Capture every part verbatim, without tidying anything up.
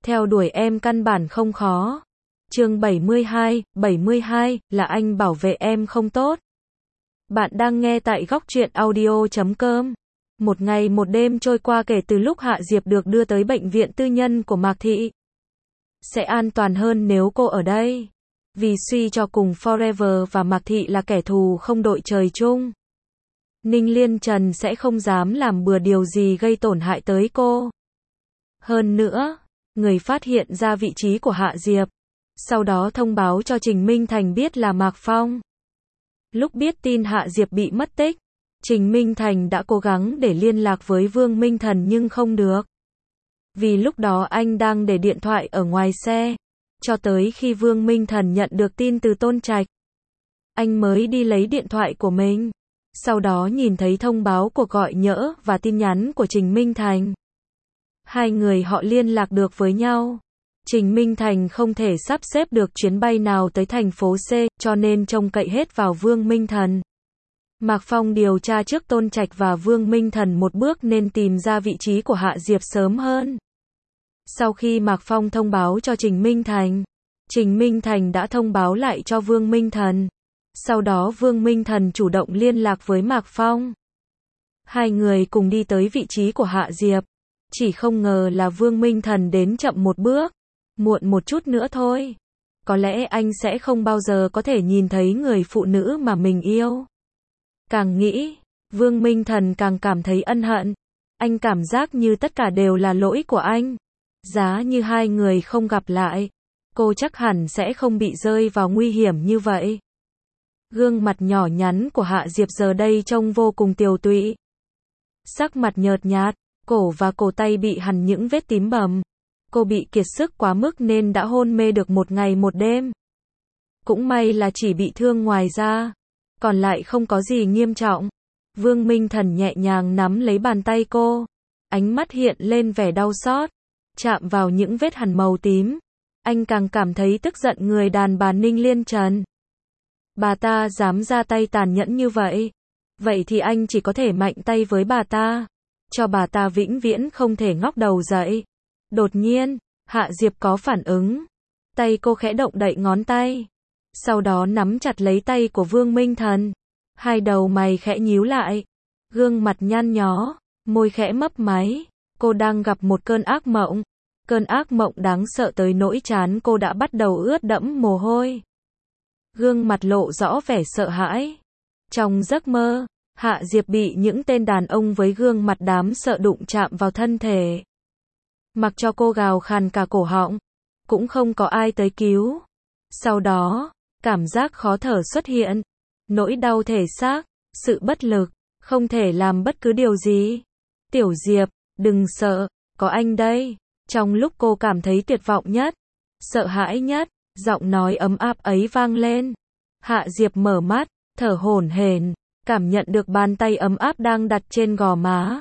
Theo đuổi em căn bản không khó. Chương bảy mươi hai, bảy mươi hai, là anh bảo vệ em không tốt. Bạn đang nghe tại góc truyện audio chấm com. Một ngày một đêm trôi qua kể từ lúc Hạ Diệp được đưa tới bệnh viện tư nhân của Mạc Thị. Sẽ an toàn hơn nếu cô ở đây. Vì suy cho cùng Forever và Mạc Thị là kẻ thù không đội trời chung. Ninh Liên Trần sẽ không dám làm bừa điều gì gây tổn hại tới cô. Hơn nữa, người phát hiện ra vị trí của Hạ Diệp, sau đó thông báo cho Trình Minh Thành biết là Mạc Phong. Lúc biết tin Hạ Diệp bị mất tích, Trình Minh Thành đã cố gắng để liên lạc với Vương Minh Thần nhưng không được. Vì lúc đó anh đang để điện thoại ở ngoài xe, cho tới khi Vương Minh Thần nhận được tin từ Tôn Trạch, anh mới đi lấy điện thoại của mình. Sau đó nhìn thấy thông báo cuộc gọi nhỡ và tin nhắn của Trình Minh Thành. Hai người họ liên lạc được với nhau. Trình Minh Thành không thể sắp xếp được chuyến bay nào tới thành phố C, cho nên trông cậy hết vào Vương Minh Thần. Mạc Phong điều tra trước Tôn Trạch và Vương Minh Thần một bước nên tìm ra vị trí của Hạ Diệp sớm hơn. Sau khi Mạc Phong thông báo cho Trình Minh Thành, Trình Minh Thành đã thông báo lại cho Vương Minh Thần. Sau đó Vương Minh Thần chủ động liên lạc với Mạc Phong. Hai người cùng đi tới vị trí của Hạ Diệp. Chỉ không ngờ là Vương Minh Thần đến chậm một bước. Muộn một chút nữa thôi. Có lẽ anh sẽ không bao giờ có thể nhìn thấy người phụ nữ mà mình yêu. Càng nghĩ, Vương Minh Thần càng cảm thấy ân hận. Anh cảm giác như tất cả đều là lỗi của anh. Giá như hai người không gặp lại, cô chắc hẳn sẽ không bị rơi vào nguy hiểm như vậy. Gương mặt nhỏ nhắn của Hạ Diệp giờ đây trông vô cùng tiều tụy. Sắc mặt nhợt nhạt, cổ và cổ tay bị hằn những vết tím bầm. Cô bị kiệt sức quá mức nên đã hôn mê được một ngày một đêm. Cũng may là chỉ bị thương ngoài da, còn lại không có gì nghiêm trọng. Vương Minh Thần nhẹ nhàng nắm lấy bàn tay cô. Ánh mắt hiện lên vẻ đau xót. Chạm vào những vết hằn màu tím, anh càng cảm thấy tức giận người đàn bà Ninh Liên Trần. Bà ta dám ra tay tàn nhẫn như vậy. Vậy thì anh chỉ có thể mạnh tay với bà ta. Cho bà ta vĩnh viễn không thể ngóc đầu dậy. Đột nhiên, Hạ Diệp có phản ứng. Tay cô khẽ động đậy ngón tay. Sau đó nắm chặt lấy tay của Vương Minh Thần. Hai đầu mày khẽ nhíu lại. Gương mặt nhăn nhó, môi khẽ mấp máy. Cô đang gặp một cơn ác mộng. Cơn ác mộng đáng sợ tới nỗi trán cô đã bắt đầu ướt đẫm mồ hôi. Gương mặt lộ rõ vẻ sợ hãi. Trong giấc mơ, Hạ Diệp bị những tên đàn ông với gương mặt đáng sợ đụng chạm vào thân thể. Mặc cho cô gào khàn cả cổ họng, cũng không có ai tới cứu. Sau đó, cảm giác khó thở xuất hiện. Nỗi đau thể xác, sự bất lực, không thể làm bất cứ điều gì. Tiểu Diệp, đừng sợ, có anh đây. Trong lúc cô cảm thấy tuyệt vọng nhất, sợ hãi nhất, giọng nói ấm áp ấy vang lên. Hạ Diệp mở mắt, thở hổn hển, cảm nhận được bàn tay ấm áp đang đặt trên gò má.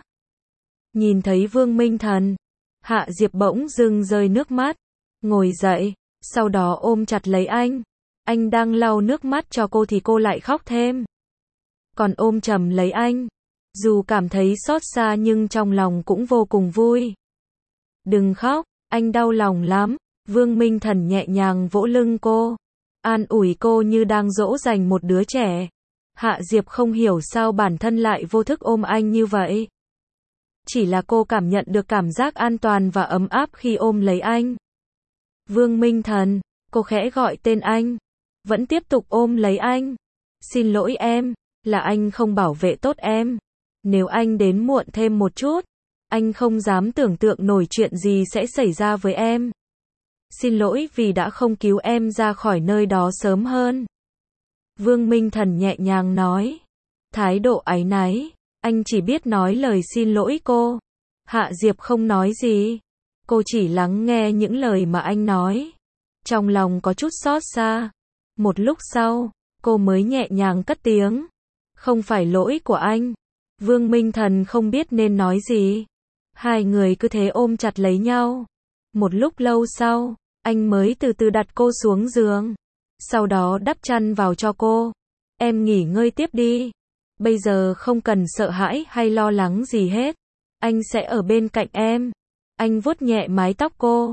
Nhìn thấy Vương Minh Thần, Hạ Diệp bỗng dưng rơi nước mắt, ngồi dậy, sau đó ôm chặt lấy anh. Anh đang lau nước mắt cho cô thì cô lại khóc thêm. Còn ôm chầm lấy anh, dù cảm thấy xót xa nhưng trong lòng cũng vô cùng vui. Đừng khóc, anh đau lòng lắm. Vương Minh Thần nhẹ nhàng vỗ lưng cô, an ủi cô như đang dỗ dành một đứa trẻ. Hạ Diệp không hiểu sao bản thân lại vô thức ôm anh như vậy. Chỉ là cô cảm nhận được cảm giác an toàn và ấm áp khi ôm lấy anh. Vương Minh Thần, cô khẽ gọi tên anh, vẫn tiếp tục ôm lấy anh. Xin lỗi em, là anh không bảo vệ tốt em. Nếu anh đến muộn thêm một chút, anh không dám tưởng tượng nổi chuyện gì sẽ xảy ra với em. Xin lỗi vì đã không cứu em ra khỏi nơi đó sớm hơn. Vương Minh Thần nhẹ nhàng nói. Thái độ áy náy, anh chỉ biết nói lời xin lỗi cô. Hạ Diệp không nói gì. Cô chỉ lắng nghe những lời mà anh nói. Trong lòng có chút xót xa. Một lúc sau, cô mới nhẹ nhàng cất tiếng. Không phải lỗi của anh. Vương Minh Thần không biết nên nói gì. Hai người cứ thế ôm chặt lấy nhau. Một lúc lâu sau, anh mới từ từ đặt cô xuống giường. Sau đó đắp chăn vào cho cô. Em nghỉ ngơi tiếp đi. Bây giờ không cần sợ hãi hay lo lắng gì hết. Anh sẽ ở bên cạnh em. Anh vuốt nhẹ mái tóc cô.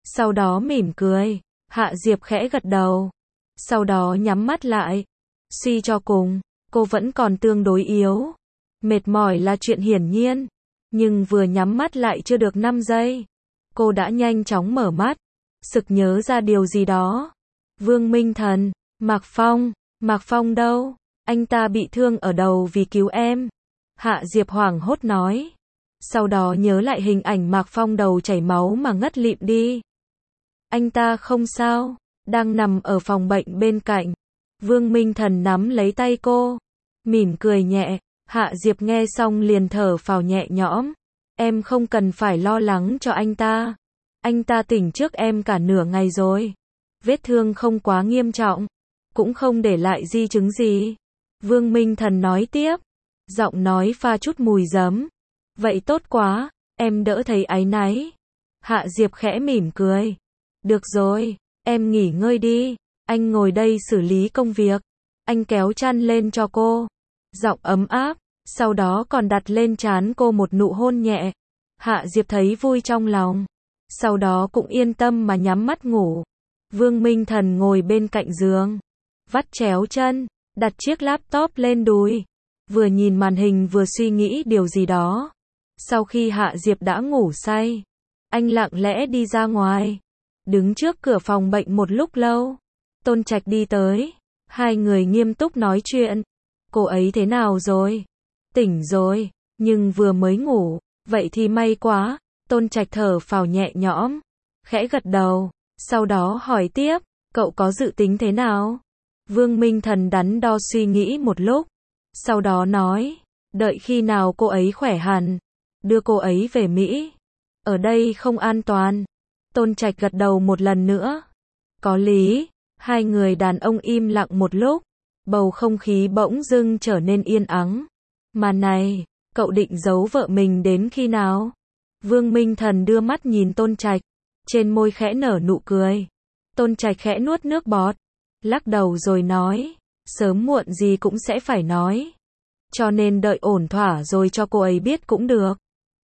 Sau đó mỉm cười. Hạ Diệp khẽ gật đầu. Sau đó nhắm mắt lại. Suy cho cùng, cô vẫn còn tương đối yếu. Mệt mỏi là chuyện hiển nhiên. Nhưng vừa nhắm mắt lại chưa được năm giây. Cô đã nhanh chóng mở mắt. Sực nhớ ra điều gì đó. Vương Minh Thần, Mạc Phong, Mạc Phong đâu? Anh ta bị thương ở đầu vì cứu em. Hạ Diệp hoảng hốt nói. Sau đó nhớ lại hình ảnh Mạc Phong đầu chảy máu mà ngất lịm đi. Anh ta không sao, đang nằm ở phòng bệnh bên cạnh. Vương Minh Thần nắm lấy tay cô, mỉm cười nhẹ. Hạ Diệp nghe xong liền thở phào nhẹ nhõm. Em không cần phải lo lắng cho anh ta. Anh ta tỉnh trước em cả nửa ngày rồi. Vết thương không quá nghiêm trọng, cũng không để lại di chứng gì. Vương Minh Thần nói tiếp, giọng nói pha chút mùi giấm. Vậy tốt quá, em đỡ thấy áy náy. Hạ Diệp khẽ mỉm cười. Được rồi, em nghỉ ngơi đi. Anh ngồi đây xử lý công việc. Anh kéo chăn lên cho cô. Giọng ấm áp, sau đó còn đặt lên trán cô một nụ hôn nhẹ. Hạ Diệp thấy vui trong lòng. Sau đó cũng yên tâm mà nhắm mắt ngủ. Vương Minh Thần ngồi bên cạnh giường, vắt chéo chân, đặt chiếc laptop lên đùi. Vừa nhìn màn hình vừa suy nghĩ điều gì đó. Sau khi Hạ Diệp đã ngủ say, anh lặng lẽ đi ra ngoài. Đứng trước cửa phòng bệnh một lúc lâu. Tôn Trạch đi tới. Hai người nghiêm túc nói chuyện. Cô ấy thế nào rồi? Tỉnh rồi, nhưng vừa mới ngủ. Vậy thì may quá. Tôn Trạch thở phào nhẹ nhõm, khẽ gật đầu. Sau đó hỏi tiếp, cậu có dự tính thế nào? Vương Minh Thần đắn đo suy nghĩ một lúc. Sau đó nói, đợi khi nào cô ấy khỏe hẳn, đưa cô ấy về Mỹ. Ở đây không an toàn. Tôn Trạch gật đầu một lần nữa. Có lý. Hai người đàn ông im lặng một lúc. Bầu không khí bỗng dưng trở nên yên ắng. Mà này, cậu định giấu vợ mình đến khi nào? Vương Minh Thần đưa mắt nhìn Tôn Trạch. Trên môi khẽ nở nụ cười. Tôn Trạch khẽ nuốt nước bọt. Lắc đầu rồi nói. Sớm muộn gì cũng sẽ phải nói. Cho nên đợi ổn thỏa rồi cho cô ấy biết cũng được.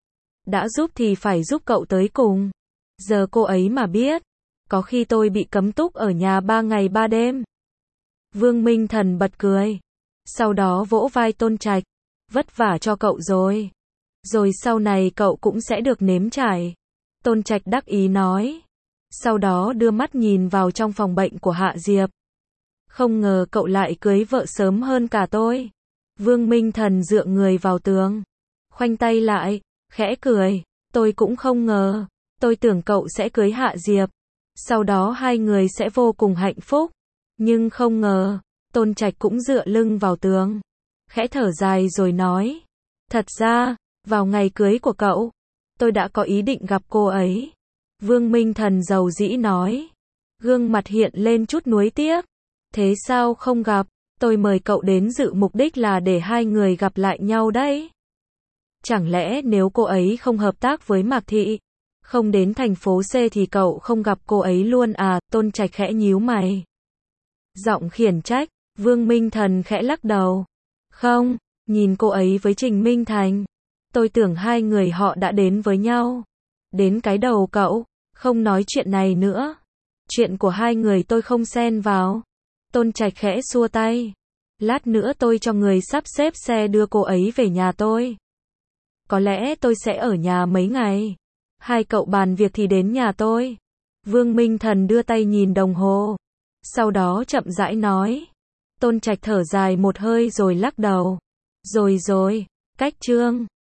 Đã giúp thì phải giúp cậu tới cùng. Giờ cô ấy mà biết. Có khi tôi bị cấm túc ở nhà ba ngày ba đêm. Vương Minh Thần bật cười. Sau đó vỗ vai Tôn Trạch. Vất vả cho cậu rồi. Rồi sau này cậu cũng sẽ được nếm trải. Tôn Trạch đắc ý nói. Sau đó đưa mắt nhìn vào trong phòng bệnh của Hạ Diệp. Không ngờ cậu lại cưới vợ sớm hơn cả tôi. Vương Minh Thần dựa người vào tường. Khoanh tay lại, khẽ cười. Tôi cũng không ngờ. Tôi tưởng cậu sẽ cưới Hạ Diệp. Sau đó hai người sẽ vô cùng hạnh phúc. Nhưng không ngờ. Tôn Trạch cũng dựa lưng vào tường. Khẽ thở dài rồi nói. Thật ra, vào ngày cưới của cậu, tôi đã có ý định gặp cô ấy. Vương Minh Thần dầu dĩ nói. Gương mặt hiện lên chút nuối tiếc. Thế sao không gặp? Tôi mời cậu đến dự mục đích là để hai người gặp lại nhau đấy. Chẳng lẽ nếu cô ấy không hợp tác với Mạc Thị, không đến thành phố C thì cậu không gặp cô ấy luôn à? Tôn Trạch khẽ nhíu mày. Giọng khiển trách. Vương Minh Thần khẽ lắc đầu. Không, nhìn cô ấy với Trình Minh Thành. Tôi tưởng hai người họ đã đến với nhau. Đến cái đầu cậu, không nói chuyện này nữa. Chuyện của hai người tôi không xen vào. Tôn Trạch khẽ xua tay. Lát nữa tôi cho người sắp xếp xe đưa cô ấy về nhà tôi. Có lẽ tôi sẽ ở nhà mấy ngày. Hai cậu bàn việc thì đến nhà tôi. Vương Minh Thần đưa tay nhìn đồng hồ. Sau đó chậm rãi nói. Tôn Trạch thở dài một hơi rồi lắc đầu. Rồi rồi, cách chương.